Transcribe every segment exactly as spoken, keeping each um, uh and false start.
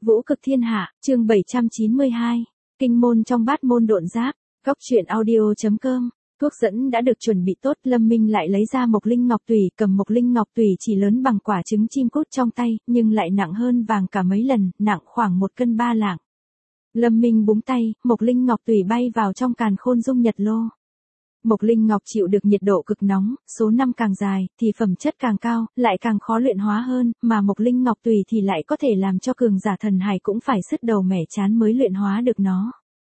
Vũ cực thiên hạ, chương bảy trăm chín mươi hai. Kinh môn trong bát môn độn giáp. Góc truyện audio.com. Thuốc dẫn đã được chuẩn bị tốt, Lâm Minh lại lấy ra Mộc Linh Ngọc Tùy, cầm Mộc Linh Ngọc Tùy chỉ lớn bằng quả trứng chim cút trong tay, nhưng lại nặng hơn vàng cả mấy lần, nặng khoảng một cân ba lạng. Lâm Minh búng tay, Mộc Linh Ngọc Tùy bay vào trong càn khôn dung nhật lô. Mộc Linh Ngọc chịu được nhiệt độ cực nóng, số năm càng dài, thì phẩm chất càng cao, lại càng khó luyện hóa hơn, mà Mộc Linh Ngọc Tùy thì lại có thể làm cho cường giả thần hải cũng phải sứt đầu mẻ chán mới luyện hóa được nó.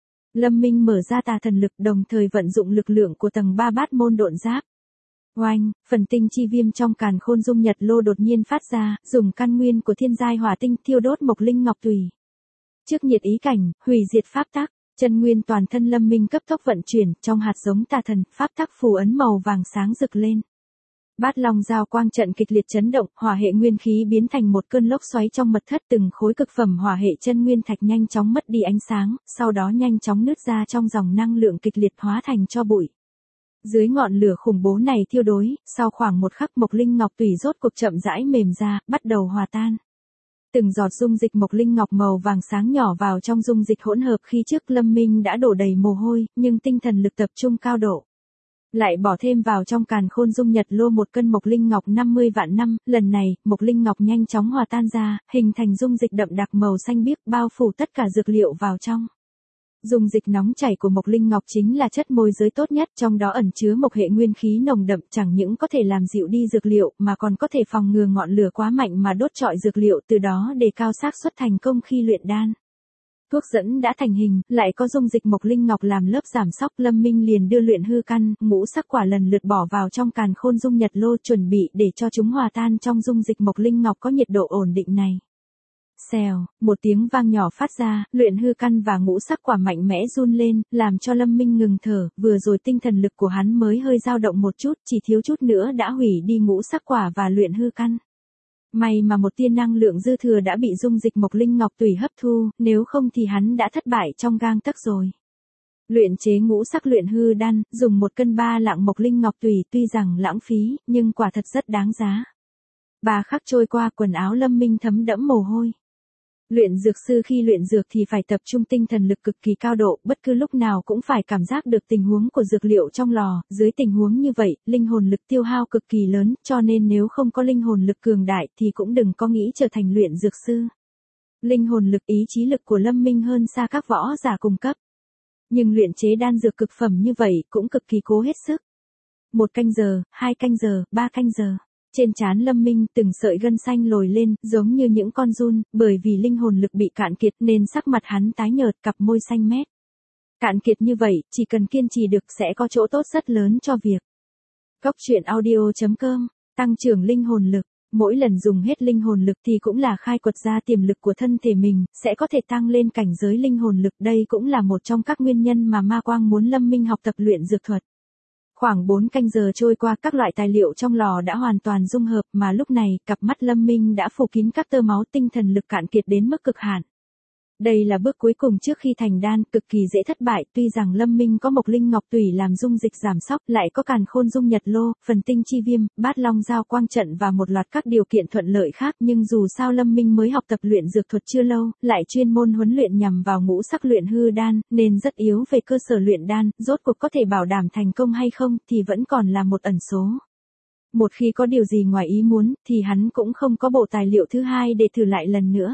Lâm Minh mở ra tà thần lực, đồng thời vận dụng lực lượng của tầng ba bát môn độn giáp. Oanh, phần tinh chi viêm trong càn khôn dung nhật lô đột nhiên phát ra, dùng căn nguyên của thiên giai hỏa tinh thiêu đốt Mộc Linh Ngọc Tùy. Trước nhiệt ý cảnh, hủy diệt pháp tắc, chân nguyên toàn thân Lâm Minh cấp tốc vận chuyển, trong hạt giống tà thần, pháp tắc phù ấn màu vàng sáng rực lên. Bát Long giao quang trận kịch liệt chấn động, hỏa hệ nguyên khí biến thành một cơn lốc xoáy trong mật thất, từng khối cực phẩm hỏa hệ chân nguyên thạch nhanh chóng mất đi ánh sáng, sau đó nhanh chóng nứt ra trong dòng năng lượng kịch liệt hóa thành tro bụi. Dưới ngọn lửa khủng bố này thiêu đối, sau khoảng một khắc Mộc Linh Ngọc Tùy rốt cuộc chậm rãi mềm ra, bắt đầu hòa tan. Từng giọt dung dịch Mộc Linh Ngọc màu vàng sáng nhỏ vào trong dung dịch hỗn hợp, khi trước Lâm Minh đã đổ đầy mồ hôi, nhưng tinh thần lực tập trung cao độ. Lại bỏ thêm vào trong càn khôn dung nhật lô một cân Mộc Linh Ngọc năm mươi vạn năm, lần này, Mộc Linh Ngọc nhanh chóng hòa tan ra, hình thành dung dịch đậm đặc màu xanh biếc, bao phủ tất cả dược liệu vào trong. Dung dịch nóng chảy của Mộc Linh Ngọc chính là chất môi giới tốt nhất, trong đó ẩn chứa mộc hệ nguyên khí nồng đậm, chẳng những có thể làm dịu đi dược liệu, mà còn có thể phòng ngừa ngọn lửa quá mạnh mà đốt trọi dược liệu, từ đó đề cao xác suất thành công khi luyện đan. Thuốc dẫn đã thành hình, lại có dung dịch Mộc Linh Ngọc làm lớp giảm sóc, Lâm Minh liền đưa luyện hư căn, ngũ sắc quả lần lượt bỏ vào trong càn khôn dung nhật lô, chuẩn bị để cho chúng hòa tan trong dung dịch Mộc Linh Ngọc có nhiệt độ ổn định này. Xèo, một tiếng vang nhỏ phát ra, luyện hư căn và ngũ sắc quả mạnh mẽ run lên, làm cho Lâm Minh ngừng thở, vừa rồi tinh thần lực của hắn mới hơi dao động một chút, chỉ thiếu chút nữa đã hủy đi ngũ sắc quả và luyện hư căn. May mà một tia năng lượng dư thừa đã bị dung dịch Mộc Linh Ngọc Tùy hấp thu, nếu không thì hắn đã thất bại trong gang tấc rồi. Luyện chế ngũ sắc luyện hư đan, dùng một cân ba lạng Mộc Linh Ngọc Tùy tuy rằng lãng phí, nhưng quả thật rất đáng giá. Ba khắc trôi qua, quần áo Lâm Minh thấm đẫm mồ hôi. Luyện dược sư khi luyện dược thì phải tập trung tinh thần lực cực kỳ cao độ, bất cứ lúc nào cũng phải cảm giác được tình huống của dược liệu trong lò, dưới tình huống như vậy, linh hồn lực tiêu hao cực kỳ lớn, cho nên nếu không có linh hồn lực cường đại thì cũng đừng có nghĩ trở thành luyện dược sư. Linh hồn lực, ý chí lực của Lâm Minh hơn xa các võ giả cùng cấp. Nhưng luyện chế đan dược cực phẩm như vậy cũng cực kỳ cố hết sức. Một canh giờ, hai canh giờ, ba canh giờ. Trên trán Lâm Minh từng sợi gân xanh lồi lên, giống như những con giun, bởi vì linh hồn lực bị cạn kiệt nên sắc mặt hắn tái nhợt, cặp môi xanh mét. Cạn kiệt như vậy, chỉ cần kiên trì được sẽ có chỗ tốt rất lớn cho việc. Góc truyện audio.com, tăng trưởng linh hồn lực. Mỗi lần dùng hết linh hồn lực thì cũng là khai quật ra tiềm lực của thân thể mình, sẽ có thể tăng lên cảnh giới linh hồn lực. Đây cũng là một trong các nguyên nhân mà Ma Quang muốn Lâm Minh học tập luyện dược thuật. Khoảng bốn canh giờ trôi qua, các loại tài liệu trong lò đã hoàn toàn dung hợp, mà lúc này, cặp mắt Lâm Minh đã phủ kín các tơ máu, tinh thần lực cạn kiệt đến mức cực hạn. Đây là bước cuối cùng trước khi thành đan, cực kỳ dễ thất bại, tuy rằng Lâm Minh có Mộc Linh Ngọc Tùy làm dung dịch giảm sóc, lại có càn khôn dung nhật lô, phần tinh chi viêm, bát long giao quang trận và một loạt các điều kiện thuận lợi khác, nhưng dù sao Lâm Minh mới học tập luyện dược thuật chưa lâu, lại chuyên môn huấn luyện nhằm vào ngũ sắc luyện hư đan, nên rất yếu về cơ sở luyện đan, rốt cuộc có thể bảo đảm thành công hay không thì vẫn còn là một ẩn số. Một khi có điều gì ngoài ý muốn, thì hắn cũng không có bộ tài liệu thứ hai để thử lại lần nữa.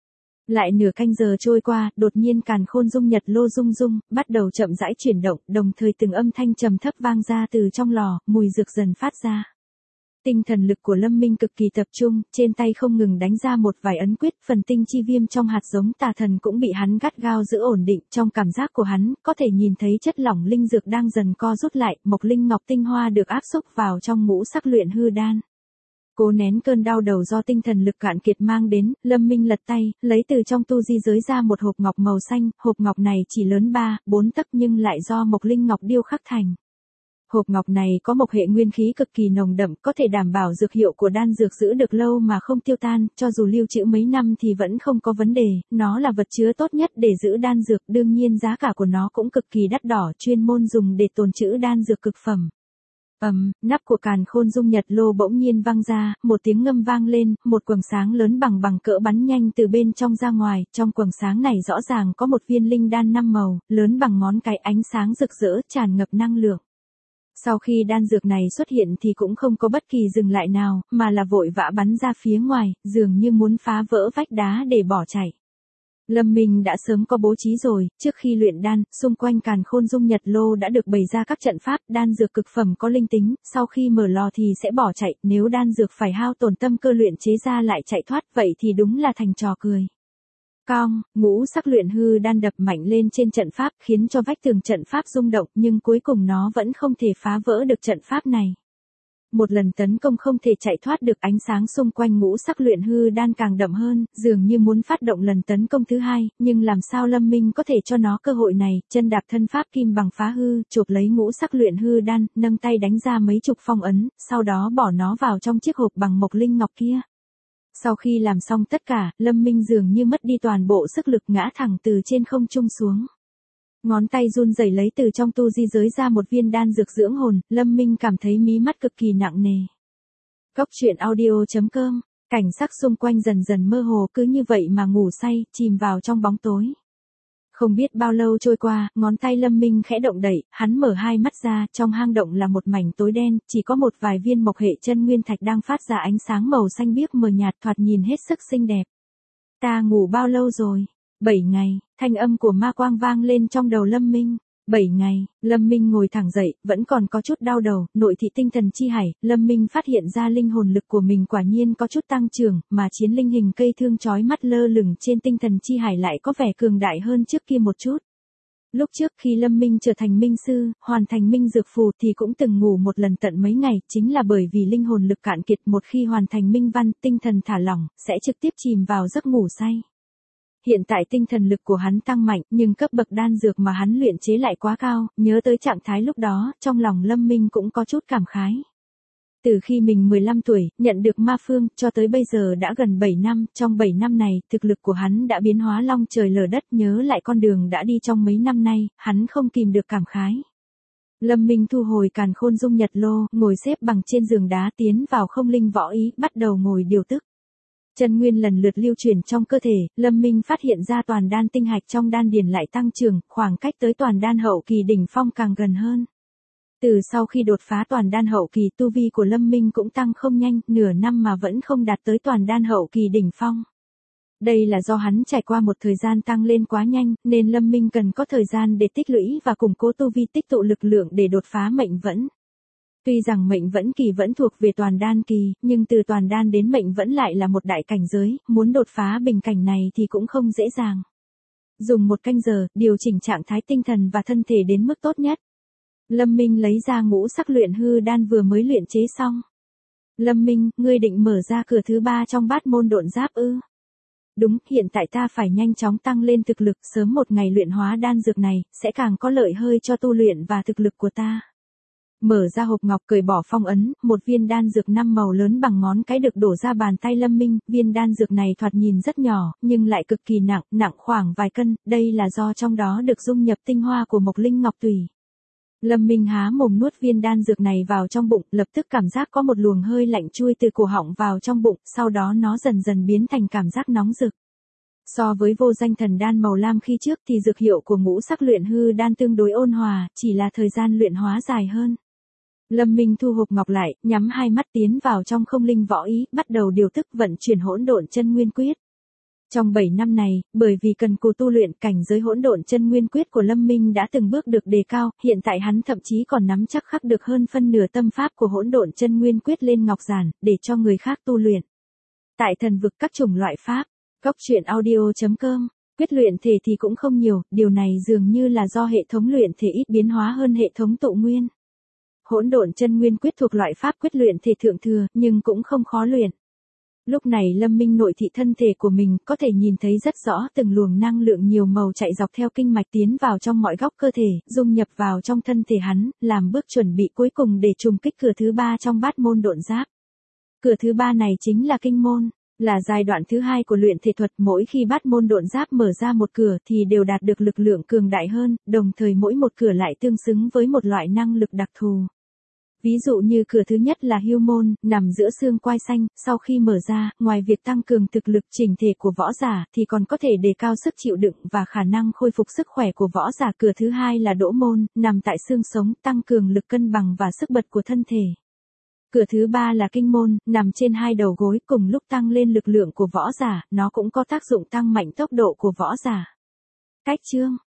Lại nửa canh giờ trôi qua, đột nhiên càn khôn dung nhật lô rung rung, bắt đầu chậm rãi chuyển động, đồng thời từng âm thanh trầm thấp vang ra từ trong lò, mùi dược dần phát ra. Tinh thần lực của Lâm Minh cực kỳ tập trung, trên tay không ngừng đánh ra một vài ấn quyết, phần tinh chi viêm trong hạt giống tà thần cũng bị hắn gắt gao giữ ổn định, trong cảm giác của hắn, có thể nhìn thấy chất lỏng linh dược đang dần co rút lại, Mộc Linh Ngọc tinh hoa được áp xúc vào trong ngũ sắc luyện hư đan. Cố nén cơn đau đầu do tinh thần lực cạn kiệt mang đến, Lâm Minh lật tay, lấy từ trong tu di giới ra một hộp ngọc màu xanh, hộp ngọc này chỉ lớn ba, bốn tấc nhưng lại do Mộc Linh Ngọc điêu khắc thành. Hộp ngọc này có mộc hệ nguyên khí cực kỳ nồng đậm, có thể đảm bảo dược hiệu của đan dược giữ được lâu mà không tiêu tan, cho dù lưu trữ mấy năm thì vẫn không có vấn đề, nó là vật chứa tốt nhất để giữ đan dược, đương nhiên giá cả của nó cũng cực kỳ đắt đỏ, chuyên môn dùng để tồn trữ đan dược cực phẩm. Ầm, nắp của càn khôn dung nhật lô bỗng nhiên văng ra, một tiếng ngâm vang lên, một quầng sáng lớn bằng bằng cỡ bắn nhanh từ bên trong ra ngoài, trong quầng sáng này rõ ràng có một viên linh đan năm màu, lớn bằng ngón cái, ánh sáng rực rỡ, tràn ngập năng lượng. Sau khi đan dược này xuất hiện thì cũng không có bất kỳ dừng lại nào, mà là vội vã bắn ra phía ngoài, dường như muốn phá vỡ vách đá để bỏ chạy. Lâm Minh đã sớm có bố trí rồi, trước khi luyện đan, xung quanh càn khôn dung nhật lô đã được bày ra các trận pháp, đan dược cực phẩm có linh tính, sau khi mở lò thì sẽ bỏ chạy, nếu đan dược phải hao tổn tâm cơ luyện chế ra lại chạy thoát, vậy thì đúng là thành trò cười. Cong, ngũ sắc luyện hư đan đập mạnh lên trên trận pháp, khiến cho vách tường trận pháp rung động, nhưng cuối cùng nó vẫn không thể phá vỡ được trận pháp này. Một lần tấn công không thể chạy thoát được, ánh sáng xung quanh ngũ sắc luyện hư đan càng đậm hơn, dường như muốn phát động lần tấn công thứ hai, nhưng làm sao Lâm Minh có thể cho nó cơ hội này, chân đạp thân pháp kim bằng phá hư, chộp lấy ngũ sắc luyện hư đan, nâng tay đánh ra mấy chục phong ấn, sau đó bỏ nó vào trong chiếc hộp bằng mộc linh ngọc kia. Sau khi làm xong tất cả, Lâm Minh dường như mất đi toàn bộ sức lực ngã thẳng từ trên không trung xuống. Ngón tay run rẩy lấy từ trong tu di giới ra một viên đan dược dưỡng hồn, Lâm Minh cảm thấy mí mắt cực kỳ nặng nề. Cốc truyện audio chấm com, cảnh sắc xung quanh dần dần mơ hồ, cứ như vậy mà ngủ say, chìm vào trong bóng tối. Không biết bao lâu trôi qua, ngón tay Lâm Minh khẽ động đẩy, hắn mở hai mắt ra, trong hang động là một mảnh tối đen, chỉ có một vài viên mộc hệ chân nguyên thạch đang phát ra ánh sáng màu xanh biếc mờ nhạt, thoạt nhìn hết sức xinh đẹp. Ta ngủ bao lâu rồi? Bảy ngày, thanh âm của ma quang vang lên trong đầu Lâm Minh. Bảy ngày, Lâm Minh ngồi thẳng dậy, vẫn còn có chút đau đầu, nội thị tinh thần chi hải, Lâm Minh phát hiện ra linh hồn lực của mình quả nhiên có chút tăng trưởng, mà chiến linh hình cây thương chói mắt lơ lửng trên tinh thần chi hải lại có vẻ cường đại hơn trước kia một chút. Lúc trước khi Lâm Minh trở thành minh sư, hoàn thành minh dược phù thì cũng từng ngủ một lần tận mấy ngày, chính là bởi vì linh hồn lực cạn kiệt, một khi hoàn thành minh văn, tinh thần thả lỏng, sẽ trực tiếp chìm vào giấc ngủ say. Hiện tại tinh thần lực của hắn tăng mạnh, nhưng cấp bậc đan dược mà hắn luyện chế lại quá cao, nhớ tới trạng thái lúc đó, trong lòng Lâm Minh cũng có chút cảm khái. Từ khi mình mười lăm tuổi, nhận được ma phương, cho tới bây giờ đã gần bảy năm, trong bảy năm này, thực lực của hắn đã biến hóa long trời lở đất, nhớ lại con đường đã đi trong mấy năm nay, hắn không kìm được cảm khái. Lâm Minh thu hồi càn khôn dung nhật lô, ngồi xếp bằng trên giường đá tiến vào không linh võ ý, bắt đầu ngồi điều tức. Chân nguyên lần lượt lưu chuyển trong cơ thể, Lâm Minh phát hiện ra toàn đan tinh hạch trong đan điền lại tăng trưởng, khoảng cách tới toàn đan hậu kỳ đỉnh phong càng gần hơn. Từ sau khi đột phá toàn đan hậu kỳ, tu vi của Lâm Minh cũng tăng không nhanh, nửa năm mà vẫn không đạt tới toàn đan hậu kỳ đỉnh phong. Đây là do hắn trải qua một thời gian tăng lên quá nhanh, nên Lâm Minh cần có thời gian để tích lũy và củng cố tu vi, tích tụ lực lượng để đột phá mệnh vẫn. Tuy rằng mệnh vẫn kỳ vẫn thuộc về toàn đan kỳ, nhưng từ toàn đan đến mệnh vẫn lại là một đại cảnh giới, muốn đột phá bình cảnh này thì cũng không dễ dàng. Dùng một canh giờ, điều chỉnh trạng thái tinh thần và thân thể đến mức tốt nhất. Lâm Minh lấy ra ngũ sắc luyện hư đan vừa mới luyện chế xong. Lâm Minh, ngươi định mở ra cửa thứ ba trong bát môn độn giáp ư? Đúng, hiện tại ta phải nhanh chóng tăng lên thực lực, sớm một ngày luyện hóa đan dược này, sẽ càng có lợi hơi cho tu luyện và thực lực của ta. Mở ra hộp ngọc, cởi bỏ phong ấn, một viên đan dược năm màu lớn bằng ngón cái được đổ ra bàn tay Lâm Minh, viên đan dược này thoạt nhìn rất nhỏ, nhưng lại cực kỳ nặng, nặng khoảng vài cân, đây là do trong đó được dung nhập tinh hoa của mộc linh ngọc tùy. Lâm Minh há mồm nuốt viên đan dược này vào trong bụng, lập tức cảm giác có một luồng hơi lạnh chui từ cổ họng vào trong bụng, sau đó nó dần dần biến thành cảm giác nóng rực. So với vô danh thần đan màu lam khi trước thì dược hiệu của ngũ sắc luyện hư đan tương đối ôn hòa, chỉ là thời gian luyện hóa dài hơn. Lâm Minh thu hộp ngọc lại, nhắm hai mắt tiến vào trong không linh võ ý, bắt đầu điều tức vận chuyển hỗn độn chân nguyên quyết. Trong bảy năm này, bởi vì cần cù tu luyện, cảnh giới hỗn độn chân nguyên quyết của Lâm Minh đã từng bước được đề cao, hiện tại hắn thậm chí còn nắm chắc khắc được hơn phân nửa tâm pháp của hỗn độn chân nguyên quyết lên ngọc giản, để cho người khác tu luyện. Tại thần vực các chủng loại pháp, cốc truyện audio chấm com, quyết luyện thể thì cũng không nhiều, điều này dường như là do hệ thống luyện thể ít biến hóa hơn hệ thống tụ nguyên. Hỗn độn chân nguyên quyết thuộc loại pháp quyết luyện thể thượng thừa, nhưng cũng không khó luyện. Lúc này Lâm Minh nội thị thân thể của mình, có thể nhìn thấy rất rõ từng luồng năng lượng nhiều màu chạy dọc theo kinh mạch tiến vào trong mọi góc cơ thể, dung nhập vào trong thân thể hắn, làm bước chuẩn bị cuối cùng để trùng kích cửa thứ ba trong bát môn độn giáp. Cửa thứ ba này chính là kinh môn, là giai đoạn thứ hai của luyện thể thuật, mỗi khi bát môn độn giáp mở ra một cửa thì đều đạt được lực lượng cường đại hơn, đồng thời mỗi một cửa lại tương xứng với một loại năng lực đặc thù. Ví dụ như cửa thứ nhất là hưu môn, nằm giữa xương quai xanh, sau khi mở ra, ngoài việc tăng cường thực lực chỉnh thể của võ giả, thì còn có thể đề cao sức chịu đựng và khả năng khôi phục sức khỏe của võ giả. Cửa thứ hai là đỗ môn, nằm tại xương sống, tăng cường lực cân bằng và sức bật của thân thể. Cửa thứ ba là kinh môn, nằm trên hai đầu gối, cùng lúc tăng lên lực lượng của võ giả, nó cũng có tác dụng tăng mạnh tốc độ của võ giả. Cách chương